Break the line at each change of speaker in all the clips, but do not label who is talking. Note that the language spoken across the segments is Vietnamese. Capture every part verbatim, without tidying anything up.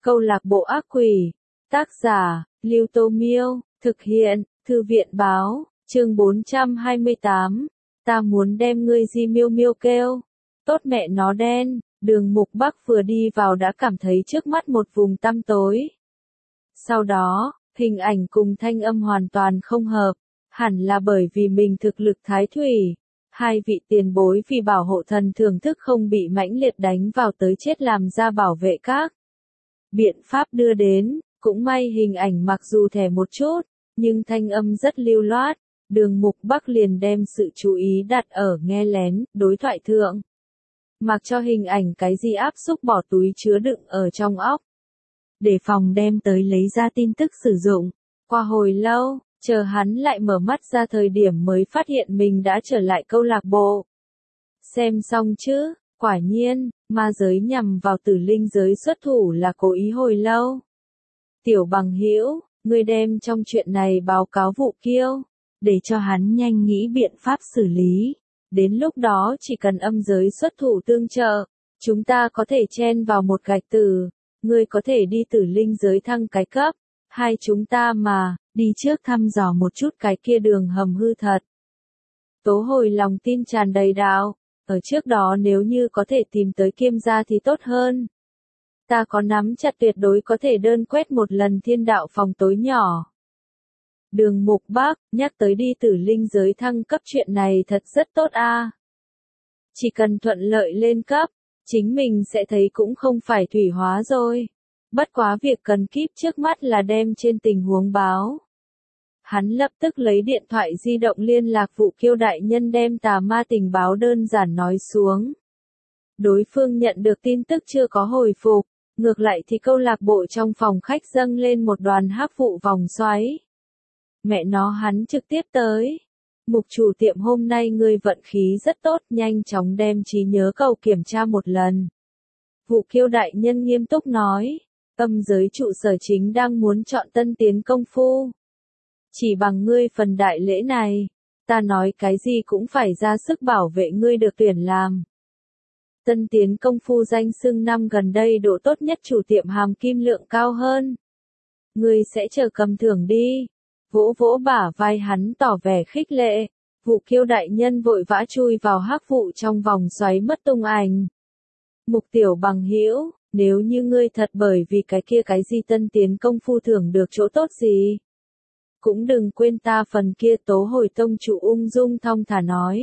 Câu lạc bộ ác quỷ. Tác giả, Lưu Tô Miêu. Thực hiện, Thư viện báo. Chương bốn trăm hai mươi tám. Ta muốn đem ngươi Di Miêu Miêu kêu. Tốt mẹ nó đen. Đường Mục Bắc vừa đi vào đã cảm thấy trước mắt một vùng tăm tối. Sau đó, hình ảnh cùng thanh âm hoàn toàn không hợp. Hẳn là bởi vì mình thực lực thái thủy. Hai vị tiền bối vì bảo hộ thần thưởng thức không bị mãnh liệt đánh vào tới chết làm ra bảo vệ các biện pháp đưa đến, cũng may hình ảnh mặc dù thẻ một chút, nhưng thanh âm rất lưu loát, Đường Mục Bắc liền đem sự chú ý đặt ở nghe lén, đối thoại thượng. Mặc cho hình ảnh cái gì áp xúc bỏ túi chứa đựng ở trong óc. Để phòng đem tới lấy ra tin tức sử dụng. Qua hồi lâu, chờ hắn lại mở mắt ra thời điểm mới phát hiện mình đã trở lại câu lạc bộ. Xem xong chứ, quả nhiên, ma giới nhằm vào tử linh giới xuất thủ là cố ý hồi lâu. Tiểu Bằng Hữu, ngươi đem trong chuyện này báo cáo Vụ Kiêu, để cho hắn nhanh nghĩ biện pháp xử lý. Đến lúc đó chỉ cần âm giới xuất thủ tương trợ, chúng ta có thể chen vào một gạch tử, ngươi có thể đi tử linh giới thăng cái cấp, hai chúng ta mà, đi trước thăm dò một chút cái kia đường hầm hư thật. Tố Hồi lòng tin tràn đầy đạo, ở trước đó nếu như có thể tìm tới Kiêm gia thì tốt hơn. Ta có nắm chặt tuyệt đối có thể đơn quét một lần thiên đạo phòng tối nhỏ. Đường Mục Bắc, nhắc tới đi tử linh giới thăng cấp chuyện này thật rất tốt a. Chỉ cần thuận lợi lên cấp, chính mình sẽ thấy cũng không phải thủy hóa rồi. Bất quá việc cần kíp trước mắt là đem trên tình huống báo. Hắn lập tức lấy điện thoại di động liên lạc Vụ Kiêu đại nhân đem tà ma tình báo đơn giản nói xuống. Đối phương nhận được tin tức chưa có hồi phục, ngược lại thì câu lạc bộ trong phòng khách dâng lên một đoàn hắc vụ vòng xoáy. Mẹ nó hắn trực tiếp tới. Mục chủ tiệm hôm nay ngươi vận khí rất tốt, nhanh chóng đem trí nhớ cầu kiểm tra một lần. Vụ Kiêu đại nhân nghiêm túc nói, âm giới trụ sở chính đang muốn chọn tân tiến công phu. Chỉ bằng ngươi phần đại lễ này, ta nói cái gì cũng phải ra sức bảo vệ ngươi được tuyển làm. Tân tiến công phu danh xưng năm gần đây độ tốt nhất chủ tiệm hàm kim lượng cao hơn. Ngươi sẽ chờ cầm thưởng đi. Vỗ vỗ bả vai hắn tỏ vẻ khích lệ. Vụ Kiêu đại nhân vội vã chui vào hắc vụ trong vòng xoáy mất tung ảnh. Mục Tiểu Bằng Hữu, nếu như ngươi thật bởi vì cái kia cái gì tân tiến công phu thưởng được chỗ tốt gì, cũng đừng quên ta phần kia. Tố Hồi tông chủ ung dung thong thả nói.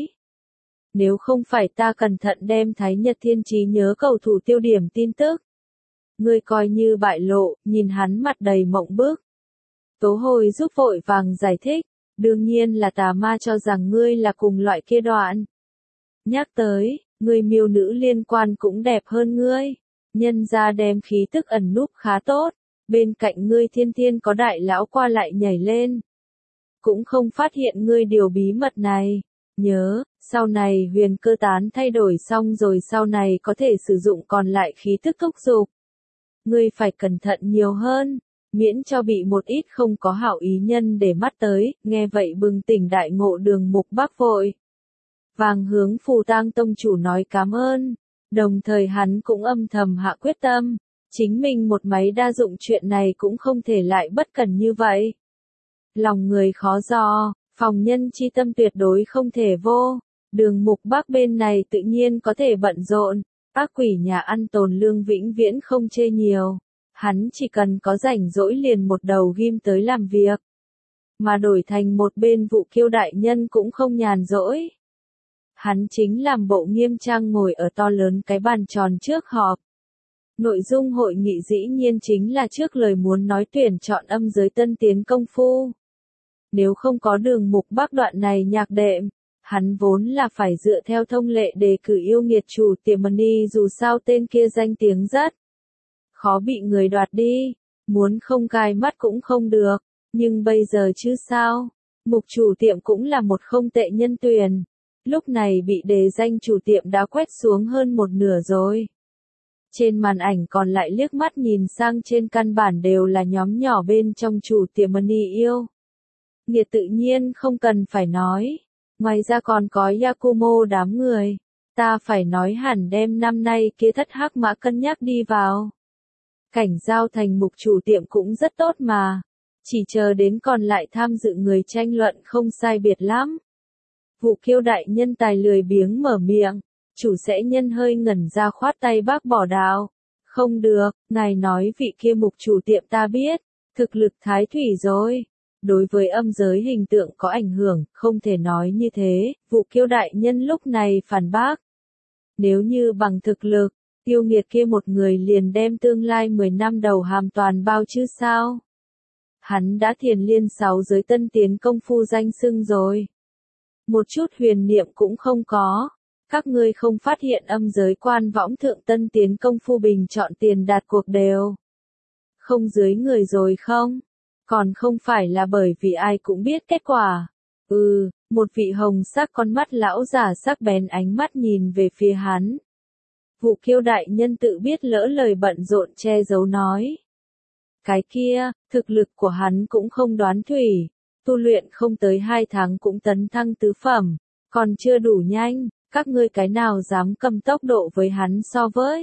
Nếu không phải ta cẩn thận đem Thái Nhật Thiên trí nhớ cầu thủ tiêu điểm tin tức, ngươi coi như bại lộ. Nhìn hắn mặt đầy mộng bức, Tố Hồi giúp vội vàng giải thích, đương nhiên là tà ma cho rằng ngươi là cùng loại kia đoạn. Nhắc tới, ngươi miêu nữ liên quan cũng đẹp hơn ngươi, nhân ra đem khí tức ẩn núp khá tốt, bên cạnh ngươi thiên thiên có đại lão qua lại nhảy lên. Cũng không phát hiện ngươi điều bí mật này. Nhớ, sau này huyền cơ tán thay đổi xong rồi sau này có thể sử dụng còn lại khí tức thúc dục. Ngươi phải cẩn thận nhiều hơn, miễn cho bị một ít không có hảo ý nhân để mắt tới. Nghe vậy bừng tỉnh đại ngộ, Đường Mục Bắc vội vàng hướng Phù Tang tông chủ nói cảm ơn, đồng thời hắn cũng âm thầm hạ quyết tâm, chính mình một máy đa dụng chuyện này cũng không thể lại bất cẩn như vậy. Lòng người khó dò, phòng nhân chi tâm tuyệt đối không thể vô. Đường Mục Bắc bên này tự nhiên có thể bận rộn, ác quỷ nhà ăn tồn lương vĩnh viễn không chê nhiều. Hắn chỉ cần có rảnh rỗi liền một đầu ghim tới làm việc. Mà đổi thành một bên Vụ Kiêu đại nhân cũng không nhàn rỗi. Hắn chính làm bộ nghiêm trang ngồi ở to lớn cái bàn tròn trước họp. Nội dung hội nghị dĩ nhiên chính là trước lời muốn nói tuyển chọn âm giới tân tiến công phu. Nếu không có Đường Mục Bắc đoạn này nhạc đệm, hắn vốn là phải dựa theo thông lệ đề cử yêu nghiệt chủ tiệm Money, dù sao tên kia danh tiếng rất khó bị người đoạt đi, muốn không gai mắt cũng không được, nhưng bây giờ chứ sao, mục chủ tiệm cũng là một không tệ nhân tuyển, lúc này bị đề danh chủ tiệm đã quét xuống hơn một nửa rồi. Trên màn ảnh còn lại liếc mắt nhìn sang trên căn bản đều là nhóm nhỏ bên trong chủ tiệm Money yêu nghiệt tự nhiên không cần phải nói, ngoài ra còn có Yakumo đám người, ta phải nói hẳn đem năm nay kia thất hắc mã cân nhắc đi vào. Cảnh Giao thành mục chủ tiệm cũng rất tốt mà. Chỉ chờ đến còn lại tham dự người tranh luận không sai biệt lắm. Vụ Kiêu đại nhân tài lười biếng mở miệng. Chủ sẽ nhân hơi ngẩn ra khoát tay bác bỏ đạo. Không được, ngài nói vị kia mục chủ tiệm ta biết. Thực lực thái thủy rồi. Đối với âm giới hình tượng có ảnh hưởng, không thể nói như thế. Vụ Kiêu đại nhân lúc này phản bác. Nếu như bằng thực lực, Tiêu Nghiệt kia một người liền đem tương lai mười năm đầu hàm toàn bao chứ sao? Hắn đã thiền liên sáu giới tân tiến công phu danh xưng rồi. Một chút huyền niệm cũng không có. Các ngươi không phát hiện âm giới quan võng thượng tân tiến công phu bình chọn tiền đạt cuộc đều. Không dưới người rồi không? Còn không phải là bởi vì ai cũng biết kết quả. Ừ, một vị hồng sắc con mắt lão giả sắc bén ánh mắt nhìn về phía hắn. Vụ Kiêu đại nhân tự biết lỡ lời bận rộn che giấu nói. Cái kia, thực lực của hắn cũng không đoán thủy, tu luyện không tới hai tháng cũng tấn thăng tứ phẩm, còn chưa đủ nhanh, các ngươi cái nào dám cầm tốc độ với hắn so với.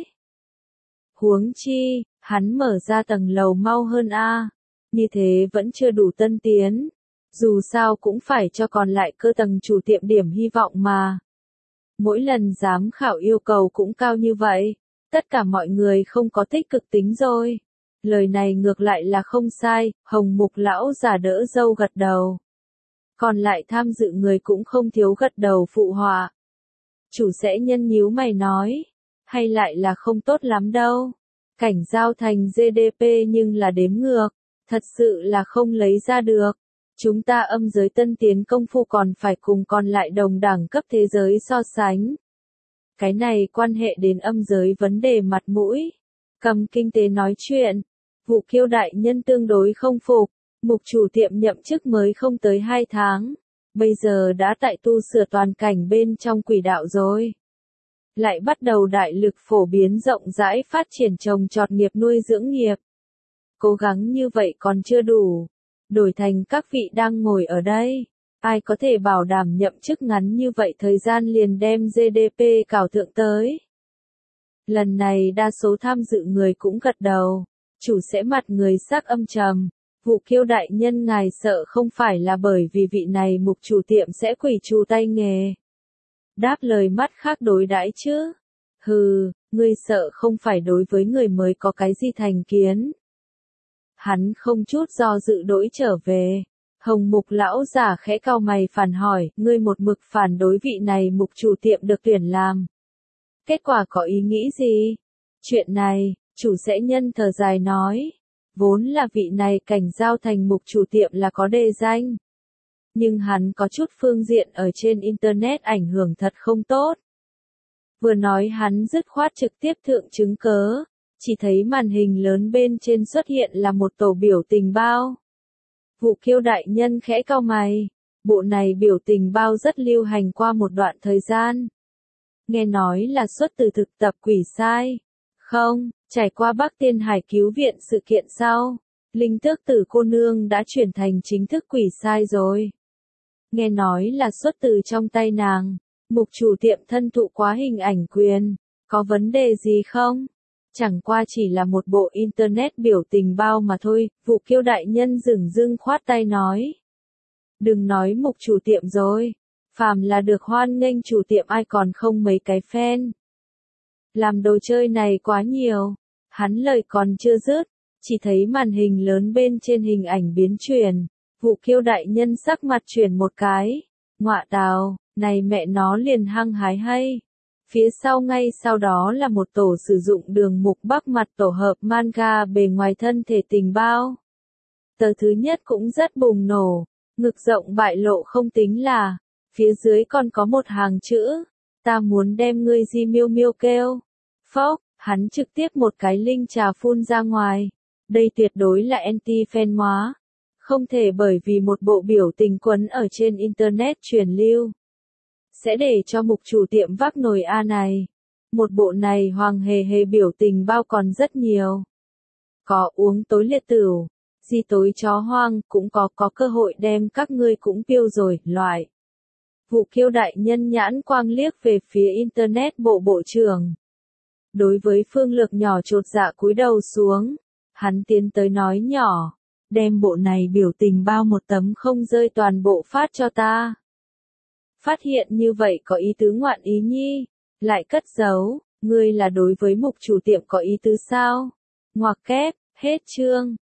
Huống chi, hắn mở ra tầng lầu mau hơn a, như thế vẫn chưa đủ tân tiến, dù sao cũng phải cho còn lại cơ tầng chủ tiệm điểm hy vọng mà. Mỗi lần giám khảo yêu cầu cũng cao như vậy, tất cả mọi người không có tích cực tính rồi. Lời này ngược lại là không sai, hồng mục lão giả đỡ dâu gật đầu. Còn lại tham dự người cũng không thiếu gật đầu phụ họa. Chủ sẽ nhân nhíu mày nói, hay lại là không tốt lắm đâu. Cảnh Giao thành giê đê pê nhưng là đếm ngược, thật sự là không lấy ra được. Chúng ta âm giới tân tiến công phu còn phải cùng còn lại đồng đẳng cấp thế giới so sánh. Cái này quan hệ đến âm giới vấn đề mặt mũi. Cầm kinh tế nói chuyện. Vụ Kiêu đại nhân tương đối không phục. Mục chủ tiệm nhậm chức mới không tới hai tháng. Bây giờ đã tại tu sửa toàn cảnh bên trong quỷ đạo rồi. Lại bắt đầu đại lực phổ biến rộng rãi phát triển trồng trọt nghiệp nuôi dưỡng nghiệp. Cố gắng như vậy còn chưa đủ. Đổi thành các vị đang ngồi ở đây. Ai có thể bảo đảm nhậm chức ngắn như vậy thời gian liền đem giê đê pê cào thượng tới. Lần này đa số tham dự người cũng gật đầu. Chủ sẽ mặt người sắc âm trầm. Vụ Kiêu đại nhân ngài sợ không phải là bởi vì vị này mục chủ tiệm sẽ quỷ trù tay nghề. Đáp lời mắt khác đối đãi chứ. Hừ, ngươi sợ không phải đối với người mới có cái gì thành kiến. Hắn không chút do dự đổi trở về. Hồng mục lão giả khẽ cau mày phản hỏi, ngươi một mực phản đối vị này mục chủ tiệm được tuyển làm. Kết quả có ý nghĩ gì? Chuyện này, chủ sẽ nhân thở dài nói. Vốn là vị này Cảnh Giao thành mục chủ tiệm là có đề danh. Nhưng hắn có chút phương diện ở trên Internet ảnh hưởng thật không tốt. Vừa nói hắn dứt khoát trực tiếp thượng chứng cớ. Chỉ thấy màn hình lớn bên trên xuất hiện là một tổ biểu tình bao. Vụ Kiêu đại nhân khẽ cau mày. Bộ này biểu tình bao rất lưu hành qua một đoạn thời gian. Nghe nói là xuất từ thực tập quỷ sai. Không, trải qua Bắc Tiên Hải cứu viện sự kiện sau. Linh tước tử cô nương đã chuyển thành chính thức quỷ sai rồi. Nghe nói là xuất từ trong tay nàng. Mục chủ tiệm thân thụ quá hình ảnh quyền. Có vấn đề gì không? Chẳng qua chỉ là một bộ internet biểu tình bao mà thôi, Vụ Kiêu đại nhân dửng dưng khoát tay nói. Đừng nói mục chủ tiệm rồi, phàm là được hoan nghênh chủ tiệm ai còn không mấy cái fan. Làm đồ chơi này quá nhiều, hắn lời còn chưa dứt, chỉ thấy màn hình lớn bên trên hình ảnh biến chuyển, Vụ Kiêu đại nhân sắc mặt chuyển một cái, ngọa tào, này mẹ nó liền hăng hái hay. Phía sau ngay sau đó là một tổ sử dụng đường mục bắc mặt tổ hợp manga bề ngoài thân thể tình bao. Tờ thứ nhất cũng rất bùng nổ, ngực rộng bại lộ không tính là, phía dưới còn có một hàng chữ, ta muốn đem ngươi di miêu miêu kêu. Phốc, hắn trực tiếp một cái linh trà phun ra ngoài. Đây tuyệt đối là anti-fan hóa. Không thể bởi vì một bộ biểu tình quấn ở trên Internet truyền lưu. Sẽ để cho mục chủ tiệm vác nồi A này. Một bộ này hoàng hề hề biểu tình bao còn rất nhiều. Có uống tối liệt tửu, di tối chó hoang, cũng có có cơ hội đem các ngươi cũng piêu rồi, loại. Vụ Kiêu đại nhân nhãn quang liếc về phía Internet bộ bộ trưởng. Đối với Phương Lược nhỏ chột dạ cúi đầu xuống. Hắn tiến tới nói nhỏ. Đem bộ này biểu tình bao một tấm không rơi toàn bộ phát cho ta. Phát hiện như vậy có ý tứ ngoạn ý nhi. Lại cất giấu. Ngươi là đối với mục chủ tiệm có ý tứ sao? Ngoặc kép, hết chương.